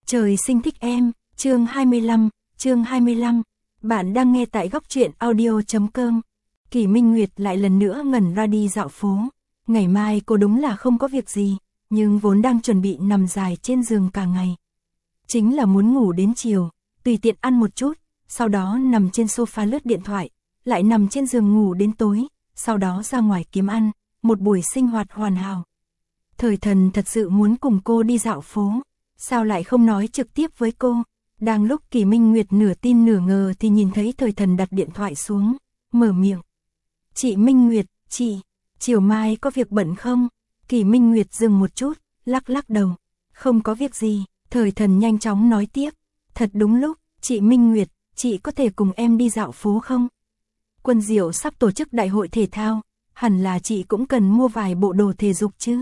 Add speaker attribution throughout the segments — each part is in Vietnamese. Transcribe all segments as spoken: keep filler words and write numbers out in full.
Speaker 1: Trời sinh thích em, chương hai mươi lăm, chương hai mươi lăm. Bạn đang nghe tại góc truyện audio chấm com. Kỷ Minh Nguyệt lại lần nữa ngẩn ra đi dạo phố. Ngày mai cô đúng là không có việc gì, nhưng vốn đang chuẩn bị nằm dài trên giường cả ngày. Chính là muốn ngủ đến chiều, tùy tiện ăn một chút, sau đó nằm trên sofa lướt điện thoại, lại nằm trên giường ngủ đến tối, sau đó ra ngoài kiếm ăn, một buổi sinh hoạt hoàn hảo. Thời Thần thật sự muốn cùng cô đi dạo phố, sao lại không nói trực tiếp với cô. Đang lúc Kỷ Minh Nguyệt nửa tin nửa ngờ thì nhìn thấy Thời Thần đặt điện thoại xuống, mở miệng. Chị Minh Nguyệt, chị, chiều mai có việc bận không? Kỷ Minh Nguyệt dừng một chút, lắc lắc đầu. Không có việc gì, Thời Thần nhanh chóng nói tiếp. Thật đúng lúc, chị Minh Nguyệt, chị có thể cùng em đi dạo phố không? Quân Diệu sắp tổ chức đại hội thể thao, hẳn là chị cũng cần mua vài bộ đồ thể dục chứ.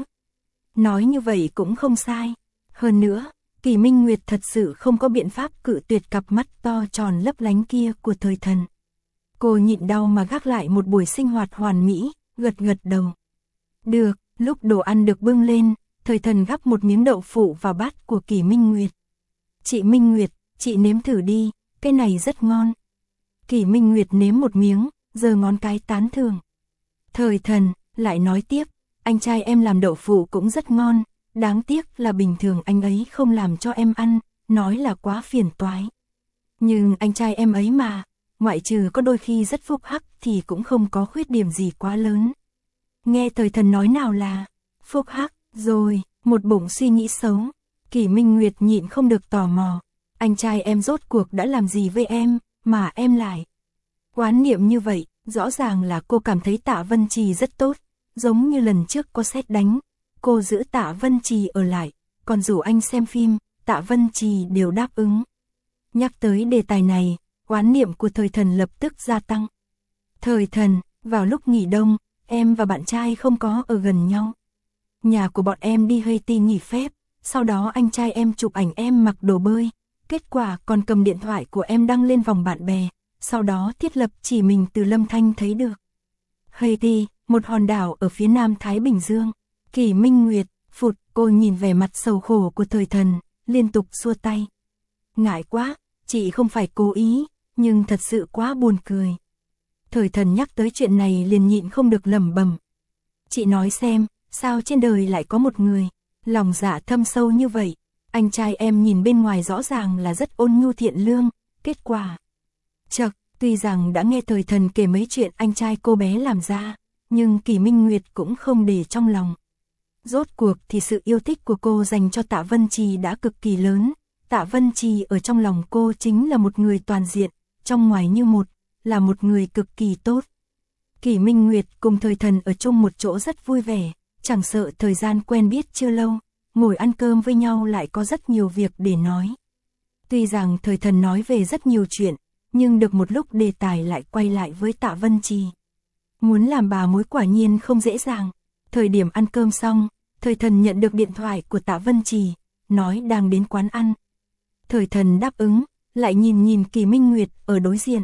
Speaker 1: Nói như vậy cũng không sai. Hơn nữa, Kỷ Minh Nguyệt thật sự không có biện pháp cự tuyệt cặp mắt to tròn lấp lánh kia của Thời Thần. Cô nhịn đau mà gác lại một buổi sinh hoạt hoàn mỹ, gật gật đầu. Được, lúc đồ ăn được bưng lên, Thời Thần gắp một miếng đậu phụ vào bát của Kỷ Minh Nguyệt. Chị Minh Nguyệt, chị nếm thử đi, cái này rất ngon. Kỷ Minh Nguyệt nếm một miếng, giơ ngón cái tán thưởng. Thời Thần lại nói tiếp, anh trai em làm đậu phụ cũng rất ngon, đáng tiếc là bình thường anh ấy không làm cho em ăn, nói là quá phiền toái. Nhưng anh trai em ấy mà, ngoại trừ có đôi khi rất phúc hắc thì cũng không có khuyết điểm gì quá lớn. Nghe Thời Thần nói nào là phúc hắc, rồi, một bụng suy nghĩ xấu. Kỷ Minh Nguyệt nhịn không được tò mò. Anh trai em rốt cuộc đã làm gì với em, mà em lại oán niệm như vậy. Rõ ràng là cô cảm thấy Tạ Vân Trì rất tốt, giống như lần trước có sét đánh. Cô giữ Tạ Vân Trì ở lại, còn rủ anh xem phim, Tạ Vân Trì đều đáp ứng. Nhắc tới đề tài này, oán niệm của Thời Thần lập tức gia tăng. Thời Thần, vào lúc nghỉ đông, em và bạn trai không có ở gần nhau. Nhà của bọn em đi Haiti nghỉ phép, sau đó anh trai em chụp ảnh em mặc đồ bơi, kết quả còn cầm điện thoại của em đăng lên vòng bạn bè, sau đó thiết lập chỉ mình từ Lâm Thanh thấy được. Haiti, một hòn đảo ở phía nam Thái Bình Dương. Kỷ Minh Nguyệt, phụt, cô nhìn vẻ mặt sầu khổ của Thời Thần, liên tục xua tay. Ngại quá, chị không phải cố ý, nhưng thật sự quá buồn cười. Thời Thần nhắc tới chuyện này liền nhịn không được lẩm bẩm. Chị nói xem, sao trên đời lại có một người, lòng dạ thâm sâu như vậy. Anh trai em nhìn bên ngoài rõ ràng là rất ôn nhu thiện lương, kết quả. Chật, tuy rằng đã nghe Thời Thần kể mấy chuyện anh trai cô bé làm ra, nhưng Kỷ Minh Nguyệt cũng không để trong lòng. Rốt cuộc thì sự yêu thích của cô dành cho Tạ Vân Trì đã cực kỳ lớn. Tạ Vân Trì ở trong lòng cô chính là một người toàn diện, trong ngoài như một, là một người cực kỳ tốt. Kỷ Minh Nguyệt cùng Thời Thần ở chung một chỗ rất vui vẻ, chẳng sợ thời gian quen biết chưa lâu, ngồi ăn cơm với nhau lại có rất nhiều việc để nói. Tuy rằng Thời Thần nói về rất nhiều chuyện, nhưng được một lúc đề tài lại quay lại với Tạ Vân Trì. Muốn làm bà mối quả nhiên không dễ dàng. Thời điểm ăn cơm xong, Thời Thần nhận được điện thoại của Tạ Vân Trì, nói đang đến quán ăn. Thời Thần đáp ứng, lại nhìn nhìn Kỷ Minh Nguyệt ở đối diện.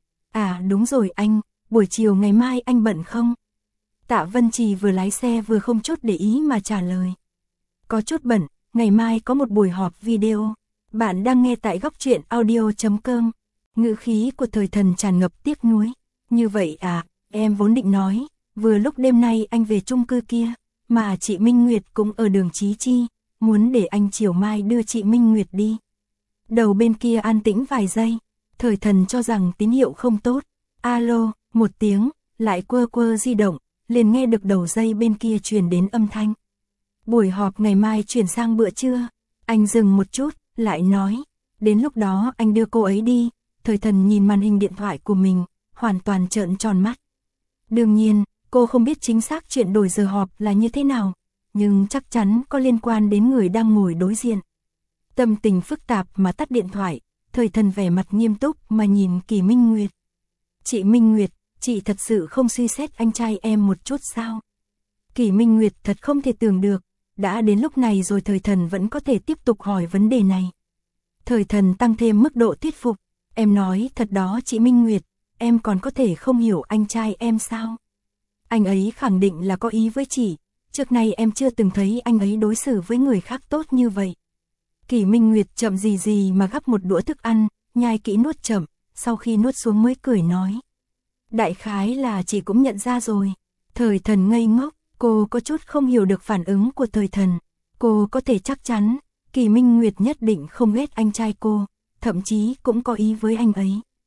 Speaker 1: À đúng rồi anh, buổi chiều ngày mai anh bận không? Tạ Vân Trì vừa lái xe vừa không chút để ý mà trả lời. Có chút bận, ngày mai có một buổi họp video. Bạn đang nghe tại góc truyện audio chấm com. Ngữ khí của Thời Thần tràn ngập tiếc nuối. Như vậy à, em vốn định nói, vừa lúc đêm nay anh về chung cư kia, mà chị Minh Nguyệt cũng ở đường Chí Chi, muốn để anh chiều mai đưa chị Minh Nguyệt đi. Đầu bên kia an tĩnh vài giây, Thời Thần cho rằng tín hiệu không tốt. Alo, một tiếng, lại quơ quơ di động, liền nghe được đầu dây bên kia truyền đến âm thanh. Buổi họp ngày mai chuyển sang bữa trưa. Anh dừng một chút, lại nói, đến lúc đó anh đưa cô ấy đi. Thời Thần nhìn màn hình điện thoại của mình, hoàn toàn trợn tròn mắt. Đương nhiên, cô không biết chính xác chuyện đổi giờ họp là như thế nào, nhưng chắc chắn có liên quan đến người đang ngồi đối diện. Tâm tình phức tạp mà tắt điện thoại, Thời Thần vẻ mặt nghiêm túc mà nhìn Kỷ Minh Nguyệt. Chị Minh Nguyệt, chị thật sự không suy xét anh trai em một chút sao? Kỷ Minh Nguyệt thật không thể tưởng được, đã đến lúc này rồi Thời Thần vẫn có thể tiếp tục hỏi vấn đề này. Thời Thần tăng thêm mức độ thuyết phục, em nói thật đó chị Minh Nguyệt, em còn có thể không hiểu anh trai em sao? Anh ấy khẳng định là có ý với chị, trước nay em chưa từng thấy anh ấy đối xử với người khác tốt như vậy. Kỷ Minh Nguyệt chậm gì gì mà gắp một đũa thức ăn, nhai kỹ nuốt chậm, sau khi nuốt xuống mới cười nói. Đại khái là chị cũng nhận ra rồi. Thời Thần ngây ngốc, cô có chút không hiểu được phản ứng của Thời Thần. Cô có thể chắc chắn, Kỷ Minh Nguyệt nhất định không ghét anh trai cô, thậm chí cũng có ý với anh ấy.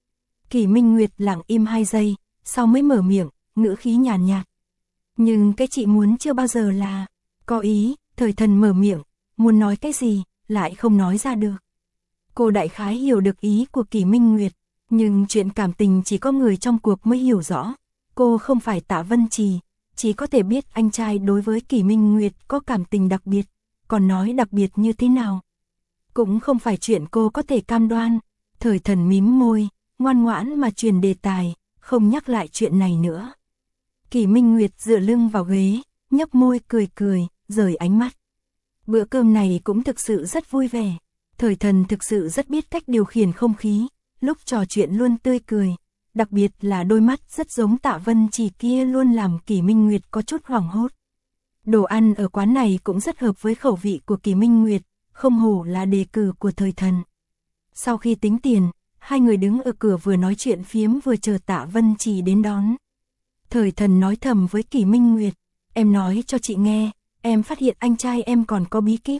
Speaker 1: Kỷ Minh Nguyệt lặng im hai giây, sau mới mở miệng, ngữ khí nhàn nhạt. Nhưng cái chị muốn chưa bao giờ là có ý. Thời Thần mở miệng, muốn nói cái gì, lại không nói ra được. Cô đại khái hiểu được ý của Kỷ Minh Nguyệt, nhưng chuyện cảm tình chỉ có người trong cuộc mới hiểu rõ. Cô không phải Tạ Vân Trì, chỉ có thể biết anh trai đối với Kỷ Minh Nguyệt có cảm tình đặc biệt, còn nói đặc biệt như thế nào. Cũng không phải chuyện cô có thể cam đoan. Thời Thần mím môi, ngoan ngoãn mà truyền đề tài, không nhắc lại chuyện này nữa. Kỷ Minh Nguyệt dựa lưng vào ghế, nhấp môi cười cười, rời ánh mắt. Bữa cơm này cũng thực sự rất vui vẻ. Thời Thần thực sự rất biết cách điều khiển không khí, lúc trò chuyện luôn tươi cười, đặc biệt là đôi mắt rất giống Tạ Vân Trì kia luôn làm Kỷ Minh Nguyệt có chút hoảng hốt. Đồ ăn ở quán này cũng rất hợp với khẩu vị của Kỷ Minh Nguyệt, không hổ là đề cử của Thời Thần. Sau khi tính tiền, hai người đứng ở cửa vừa nói chuyện phiếm vừa chờ Tạ Vân Trì đến đón. Thời Thần nói thầm với Kỷ Minh Nguyệt, em nói cho chị nghe, em phát hiện anh trai em còn có bí kíp.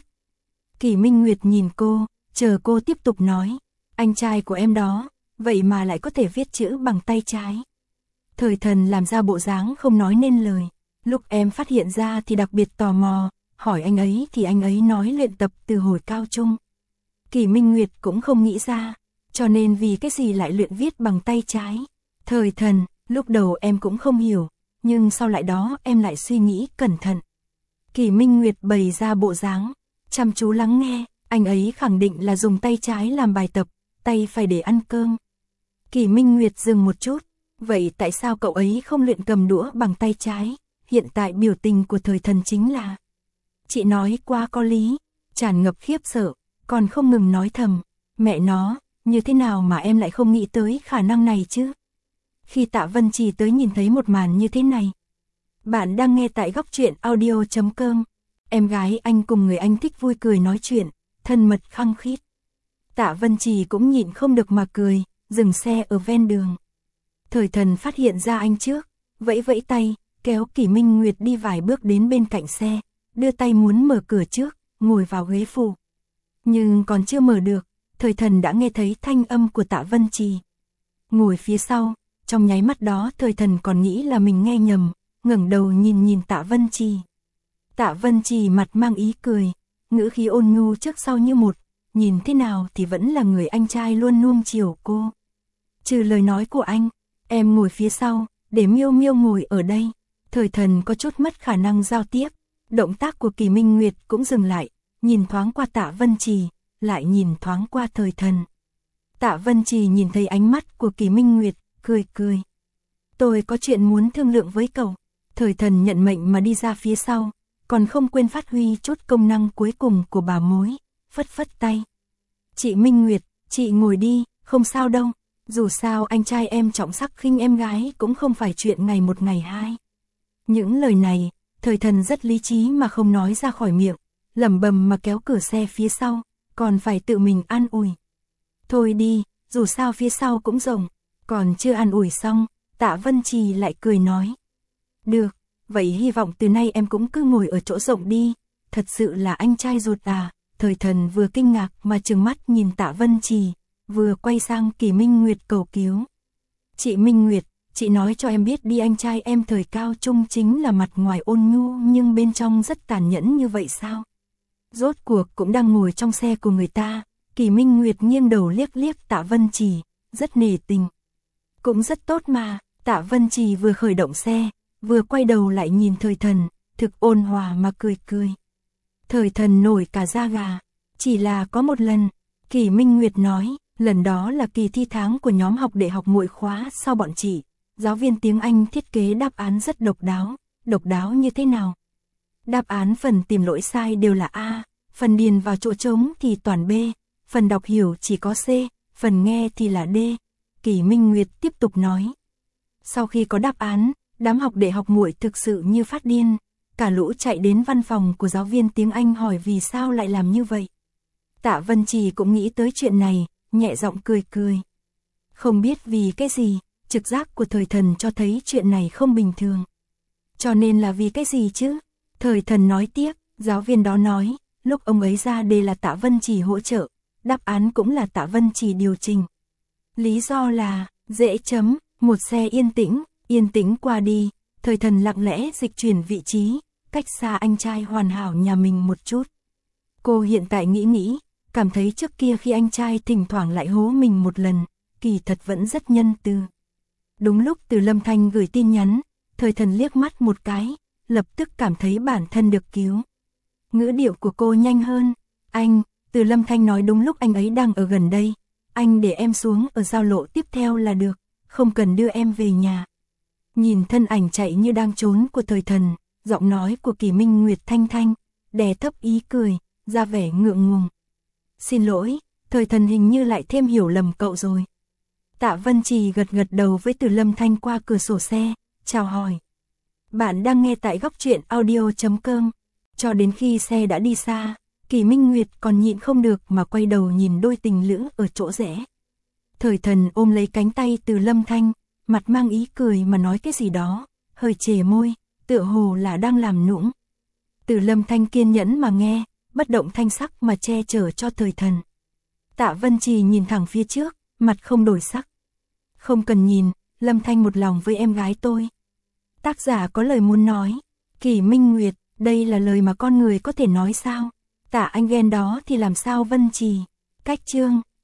Speaker 1: Kỷ Minh Nguyệt nhìn cô, chờ cô tiếp tục nói, anh trai của em đó, vậy mà lại có thể viết chữ bằng tay trái. Thời Thần làm ra bộ dáng không nói nên lời, lúc em phát hiện ra thì đặc biệt tò mò, hỏi anh ấy thì anh ấy nói luyện tập từ hồi cao trung. Kỷ Minh Nguyệt cũng không nghĩ ra, cho nên vì cái gì lại luyện viết bằng tay trái. Thời Thần, lúc đầu em cũng không hiểu, nhưng sau lại đó em lại suy nghĩ cẩn thận. Kỷ Minh Nguyệt bày ra bộ dáng, chăm chú lắng nghe, anh ấy khẳng định là dùng tay trái làm bài tập, tay phải để ăn cơm. Kỷ Minh Nguyệt dừng một chút, vậy tại sao cậu ấy không luyện cầm đũa bằng tay trái? Hiện tại biểu tình của Thời Thần chính là, chị nói quá có lý, tràn ngập khiếp sợ, còn không ngừng nói thầm, mẹ nó, như thế nào mà em lại không nghĩ tới khả năng này chứ? Khi Tạ Vân Trì tới nhìn thấy một màn như thế này. Bạn đang nghe tại góc truyện audio chấm com. Em gái anh cùng người anh thích vui cười nói chuyện, thân mật khăng khít. Tạ Vân Trì cũng nhịn không được mà cười, dừng xe ở ven đường. Thời Thần phát hiện ra anh trước, vẫy vẫy tay, kéo Kỷ Minh Nguyệt đi vài bước đến bên cạnh xe, đưa tay muốn mở cửa trước, ngồi vào ghế phụ. Nhưng còn chưa mở được, Thời Thần đã nghe thấy thanh âm của Tạ Vân Trì. Ngồi phía sau, trong nháy mắt đó Thời Thần còn nghĩ là mình nghe nhầm, ngẩng đầu nhìn nhìn Tạ Vân Trì. Tạ Vân Trì mặt mang ý cười, ngữ khí ôn nhu trước sau như một, nhìn thế nào thì vẫn là người anh trai luôn nuông chiều cô. Trừ lời nói của anh, em ngồi phía sau, để Miêu Miêu ngồi ở đây. Thời Thần có chút mất khả năng giao tiếp, động tác của Kỷ Minh Nguyệt cũng dừng lại, nhìn thoáng qua Tạ Vân Trì, lại nhìn thoáng qua Thời Thần. Tạ Vân Trì nhìn thấy ánh mắt của Kỷ Minh Nguyệt, cười cười. Tôi có chuyện muốn thương lượng với cậu. Thời Thần nhận mệnh mà đi ra phía sau, còn không quên phát huy chút công năng cuối cùng của bà mối, phất phất tay. Chị Minh Nguyệt, chị ngồi đi, không sao đâu, dù sao anh trai em trọng sắc khinh em gái cũng không phải chuyện ngày một ngày hai. Những lời này, Thời Thần rất lý trí mà không nói ra khỏi miệng, lẩm bẩm mà kéo cửa xe phía sau, còn phải tự mình an ủi. Thôi đi, dù sao phía sau cũng rộng, còn chưa an ủi xong, Tạ Vân Trì lại cười nói. Được, vậy hy vọng từ nay em cũng cứ ngồi ở chỗ rộng đi, thật sự là anh trai ruột à. Thời Thần vừa kinh ngạc mà trừng mắt nhìn Tạ Vân Trì, vừa quay sang Kỷ Minh Nguyệt cầu cứu. Chị Minh Nguyệt, chị nói cho em biết đi, anh trai em thời cao trung chính là mặt ngoài ôn nhu nhưng bên trong rất tàn nhẫn như vậy sao? Rốt cuộc cũng đang ngồi trong xe của người ta. Kỷ Minh Nguyệt nghiêng đầu liếc liếc Tạ Vân Trì, rất nể tình. Cũng rất tốt mà. Tạ Vân Trì vừa khởi động xe, vừa quay đầu lại nhìn Thời Thần, thực ôn hòa mà cười cười. Thời Thần nổi cả da gà, chỉ là có một lần, Kỷ Minh Nguyệt nói, lần đó là kỳ thi tháng của nhóm học để học muội khóa sau bọn chị. Giáo viên tiếng Anh thiết kế đáp án rất độc đáo, độc đáo như thế nào? Đáp án phần tìm lỗi sai đều là A, phần điền vào chỗ trống thì toàn B, phần đọc hiểu chỉ có C, phần nghe thì là D. Kỷ Minh Nguyệt tiếp tục nói. Sau khi có đáp án, đám học để học muội thực sự như phát điên, cả lũ chạy đến văn phòng của giáo viên tiếng Anh hỏi vì sao lại làm như vậy. Tạ Vân Trì cũng nghĩ tới chuyện này, nhẹ giọng cười cười. Không biết vì cái gì, trực giác của thời thần cho thấy chuyện này không bình thường. Cho nên là vì cái gì chứ? Thời thần nói tiếp, giáo viên đó nói, lúc ông ấy ra đề là Tạ Vân Trì hỗ trợ, đáp án cũng là Tạ Vân Trì điều chỉnh. Lý do là, dễ chấm, một xe yên tĩnh, yên tĩnh qua đi, thời thần lặng lẽ dịch chuyển vị trí, cách xa anh trai hoàn hảo nhà mình một chút. Cô hiện tại nghĩ nghĩ, cảm thấy trước kia khi anh trai thỉnh thoảng lại hố mình một lần, kỳ thật vẫn rất nhân từ. Đúng lúc Từ Lâm Thanh gửi tin nhắn, thời thần liếc mắt một cái, lập tức cảm thấy bản thân được cứu. Ngữ điệu của cô nhanh hơn, anh, Từ Lâm Thanh nói đúng lúc anh ấy đang ở gần đây, anh để em xuống ở giao lộ tiếp theo là được, không cần đưa em về nhà. Nhìn thân ảnh chạy như đang trốn của thời thần, giọng nói của Kỳ Minh Nguyệt thanh thanh, đè thấp ý cười, ra vẻ ngượng ngùng. Xin lỗi, thời thần hình như lại thêm hiểu lầm cậu rồi. Tạ Vân Trì gật gật đầu với Từ Lâm Thanh qua cửa sổ xe, chào hỏi. Bạn đang nghe tại góc truyện audio chấm com. Cho đến khi xe đã đi xa, Kỳ Minh Nguyệt còn nhịn không được mà quay đầu nhìn đôi tình lữ ở chỗ rẽ. Thời thần ôm lấy cánh tay Từ Lâm Thanh, mặt mang ý cười mà nói cái gì đó, hơi chề môi, tựa hồ là đang làm nũng. Từ Lâm Thanh kiên nhẫn mà nghe, bất động thanh sắc mà che chở cho thời thần. Tạ Vân Trì nhìn thẳng phía trước, mặt không đổi sắc. Không cần nhìn, Lâm Thanh một lòng với em gái tôi. Tác giả có lời muốn nói, Kỳ Minh Nguyệt, đây là lời mà con người có thể nói sao? Tạ anh ghen đó thì làm sao Vân Trì? Cách chương